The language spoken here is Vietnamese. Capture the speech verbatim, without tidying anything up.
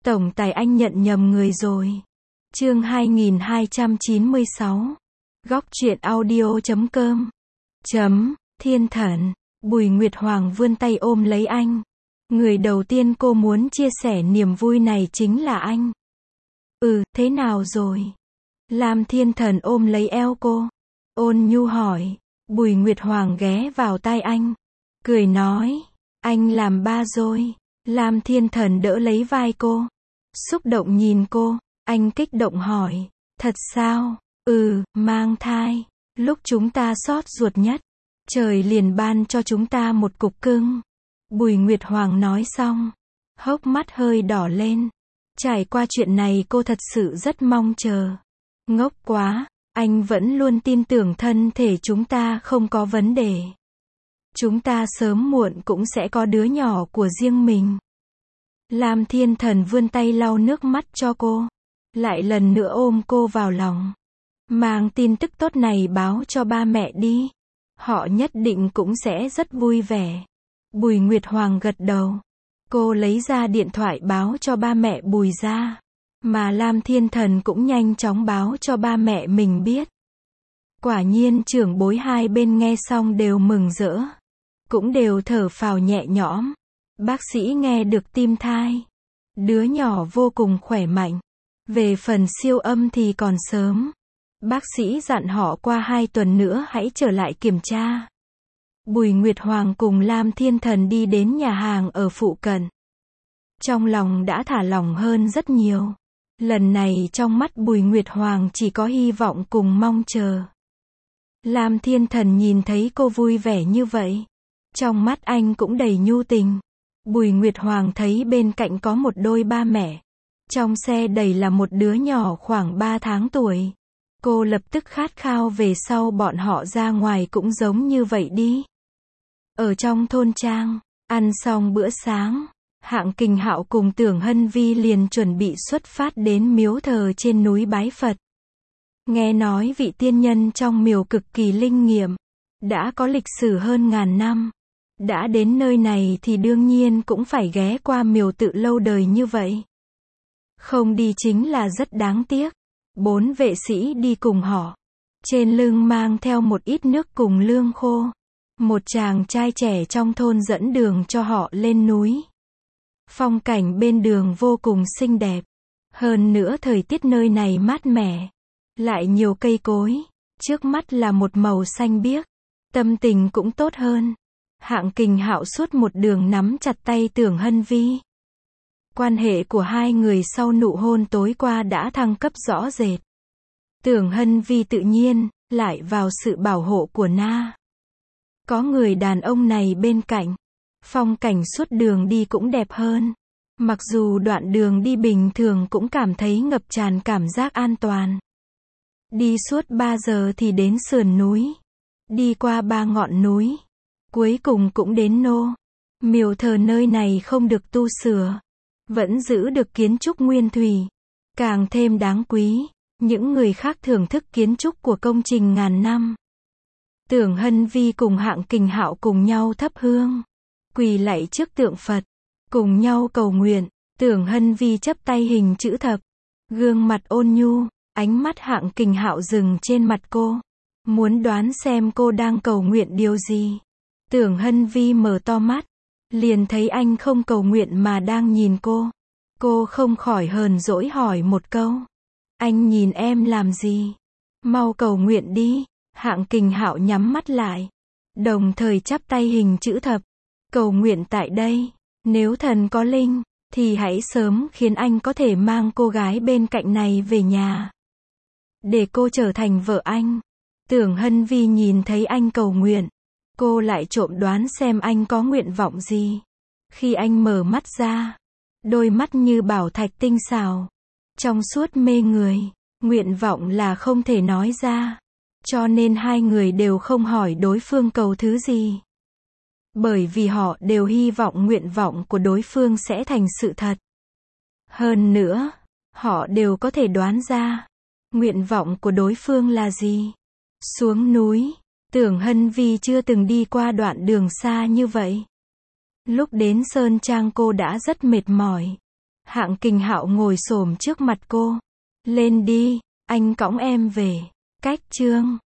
Tổng tài anh nhận nhầm người rồi. Chương hai nghìn hai trăm chín mươi sáu. Góc truyện audio chấm com. Chấm, thiên thần. Bùi Nguyệt Hoàng vươn tay ôm lấy anh. Người đầu tiên cô muốn chia sẻ niềm vui này chính là anh. Ừ, thế nào rồi? Lam Thiên Thần ôm lấy eo cô. Ôn nhu hỏi. Bùi Nguyệt Hoàng ghé vào tai anh. Cười nói. Anh làm ba rồi. Lam Thiên Thần đỡ lấy vai cô. Xúc động nhìn cô. Anh kích động hỏi. Thật sao? Ừ, mang thai. Lúc chúng ta xót ruột nhất. Trời liền ban cho chúng ta một cục cưng. Bùi Nguyệt Hoàng nói xong. Hốc mắt hơi đỏ lên. Trải qua chuyện này cô thật sự rất mong chờ. Ngốc quá. Anh vẫn luôn tin tưởng thân thể chúng ta không có vấn đề. Chúng ta sớm muộn cũng sẽ có đứa nhỏ của riêng mình. Lam Thiên Thần vươn tay lau nước mắt cho cô. Lại lần nữa ôm cô vào lòng. Mang tin tức tốt này báo cho ba mẹ đi. Họ nhất định cũng sẽ rất vui vẻ. Bùi Nguyệt Hoàng gật đầu. Cô lấy ra điện thoại báo cho ba mẹ Bùi ra. Mà Lam Thiên Thần cũng nhanh chóng báo cho ba mẹ mình biết. Quả nhiên trưởng bối hai bên nghe xong đều mừng rỡ. Cũng đều thở phào nhẹ nhõm. Bác sĩ nghe được tim thai. Đứa nhỏ vô cùng khỏe mạnh. Về phần siêu âm thì còn sớm. Bác sĩ dặn họ qua hai tuần nữa hãy trở lại kiểm tra. Bùi Nguyệt Hoàng cùng Lam Thiên Thần đi đến nhà hàng ở phụ cận. Trong lòng đã thả lỏng hơn rất nhiều. Lần này trong mắt Bùi Nguyệt Hoàng chỉ có hy vọng cùng mong chờ. Lam Thiên Thần nhìn thấy cô vui vẻ như vậy. Trong mắt anh cũng đầy nhu tình. Bùi Nguyệt Hoàng thấy bên cạnh có một đôi ba mẹ. Trong xe đầy là một đứa nhỏ khoảng ba tháng tuổi. Cô lập tức khát khao về sau bọn họ ra ngoài cũng giống như vậy đi. Ở trong thôn trang, ăn xong bữa sáng, Hạng Kình Hạo cùng Tưởng Hân Vi liền chuẩn bị xuất phát đến miếu thờ trên núi bái Phật. Nghe nói vị tiên nhân trong miếu cực kỳ linh nghiệm, đã có lịch sử hơn ngàn năm. Đã đến nơi này thì đương nhiên cũng phải ghé qua miếu tự lâu đời như vậy. Không đi chính là rất đáng tiếc. Bốn vệ sĩ đi cùng họ. Trên lưng mang theo một ít nước cùng lương khô. Một chàng trai trẻ trong thôn dẫn đường cho họ lên núi. Phong cảnh bên đường vô cùng xinh đẹp. Hơn nữa thời tiết nơi này mát mẻ. Lại nhiều cây cối. Trước mắt là một màu xanh biếc. Tâm tình cũng tốt hơn. Hạng Kình Hạo suốt một đường nắm chặt tay Tưởng Hân Vi. Quan hệ của hai người sau nụ hôn tối qua đã thăng cấp rõ rệt. Tưởng Hân Vi tự nhiên, lại vào sự bảo hộ của Na. Có người đàn ông này bên cạnh. Phong cảnh suốt đường đi cũng đẹp hơn. Mặc dù đoạn đường đi bình thường cũng cảm thấy ngập tràn cảm giác an toàn. Đi suốt ba giờ thì đến sườn núi. Đi qua ba ngọn núi. Cuối cùng cũng đến Nô. Miếu thờ nơi này không được tu sửa. Vẫn giữ được kiến trúc nguyên thủy. Càng thêm đáng quý. Những người khác thưởng thức kiến trúc của công trình ngàn năm. Tưởng Hân Vi cùng Hạng Kình Hạo cùng nhau thắp hương. Quỳ lạy trước tượng Phật. Cùng nhau cầu nguyện. Tưởng Hân Vi chắp tay hình chữ thập. Gương mặt ôn nhu. Ánh mắt Hạng Kình Hạo dừng trên mặt cô. Muốn đoán xem cô đang cầu nguyện điều gì. Tưởng Hân Vi mở to mắt. Liền thấy anh không cầu nguyện mà đang nhìn cô. Cô không khỏi hờn dỗi hỏi một câu. Anh nhìn em làm gì? Mau cầu nguyện đi. Hạng Kình Hạo nhắm mắt lại. Đồng thời chắp tay hình chữ thập. Cầu nguyện tại đây. Nếu thần có linh, thì hãy sớm khiến anh có thể mang cô gái bên cạnh này về nhà. Để cô trở thành vợ anh. Tưởng Hân Vi nhìn thấy anh cầu nguyện. Cô lại trộm đoán xem anh có nguyện vọng gì. Khi anh mở mắt ra, đôi mắt như bảo thạch tinh xảo, trong suốt mê người. Nguyện vọng là không thể nói ra. Cho nên hai người đều không hỏi đối phương cầu thứ gì. Bởi vì họ đều hy vọng nguyện vọng của đối phương sẽ thành sự thật. Hơn nữa, họ đều có thể đoán ra. Nguyện vọng của đối phương là gì? Xuống núi. Tưởng Hân Vi chưa từng đi qua đoạn đường xa như vậy. Lúc đến Sơn Trang cô đã rất mệt mỏi. Hạng Kình Hạo ngồi xổm trước mặt cô. Lên đi, anh cõng em về. Cách chương